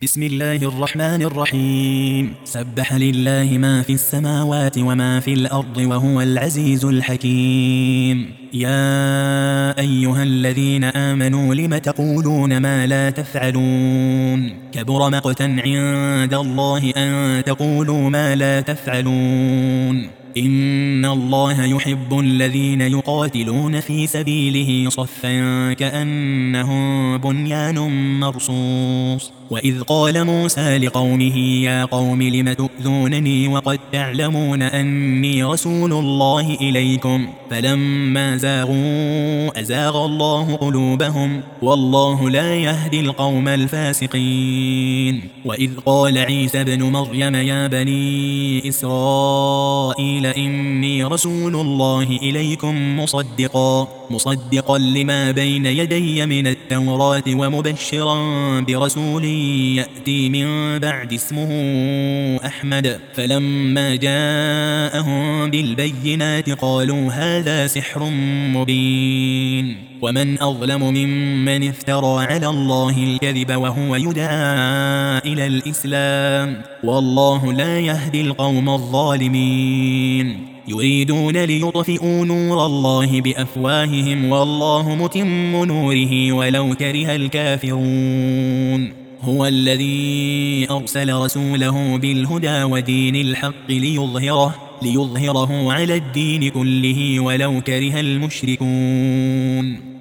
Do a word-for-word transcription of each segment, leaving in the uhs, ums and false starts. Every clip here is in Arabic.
بسم الله الرحمن الرحيم. سبح لله ما في السماوات وما في الأرض وهو العزيز الحكيم. يا أيها الذين آمنوا لم تقولون ما لا تفعلون؟ كبر مقتا عند الله أن تقولوا ما لا تفعلون. إن الله يحب الذين يقاتلون في سبيله صفا كأنهم بنيان مرصوص. وإذ قال موسى لقومه يا قوم لم تؤذونني وقد تعلمون أني رسول الله إليكم فلما زاغوا أزاغ الله قلوبهم والله لا يهدي القوم الفاسقين. وإذ قال عيسى ابن مريم يا بني إسرائيل إني رسول الله إليكم مصدقا مصدقا لما بين يدي من التوراة ومبشرا برسول يأتي من بعد اسمه أحمد. فلما جاءهم بالبينات قالوا هذا سحر مبين. ومن أظلم ممن افترى على الله الكذب وهو يدعى إلى الإسلام والله لا يهدي القوم الظالمين. يريدون ليطفئوا نور الله بأفواههم والله متم نوره ولو كره الكافرون. هو الذي أرسل رسوله بالهدى ودين الحق ليظهره ليظهره على الدين كله ولو كره المشركون.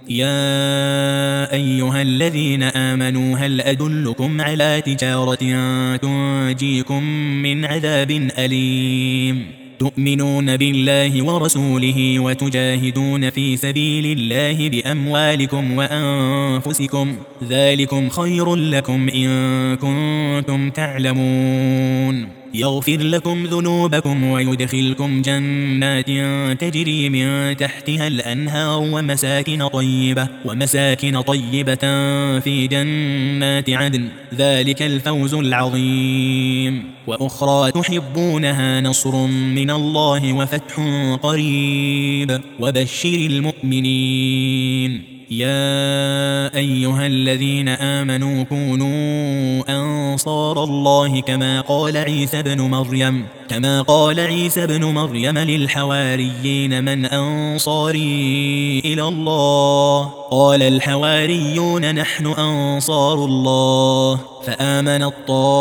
يا أيها الذين آمنوا هل أدلكم على تجارة تنجيكم من عذاب أليم؟ تؤمنون بالله ورسوله وتجاهدون في سبيل الله بأموالكم وأنفسكم ذلكم خير لكم إن كنتم تعلمون. يغفر لكم ذنوبكم ويدخلكم جنات تجري من تحتها الأنهار ومساكن طيبة ومساكن طيبة في جنات عدن ذلك الفوز العظيم. وأخرى تحبونها نصر من الله وفتح قريب وبشر المؤمنين. يا أيها الذين آمنوا كونوا أنصار الله كما قال عيسى ابن مريم كما قال عيسى ابن مريم للحواريين من أنصاري إلى الله قال الحواريون نحن أنصار الله. فآمنت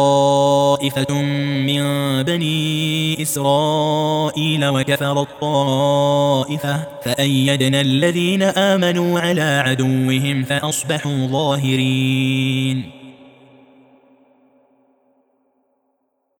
طائفة من بني إسرائيل وكفرت طائفة فأيدنا الذين آمنوا على عدوهم فأصبحوا ظاهرين.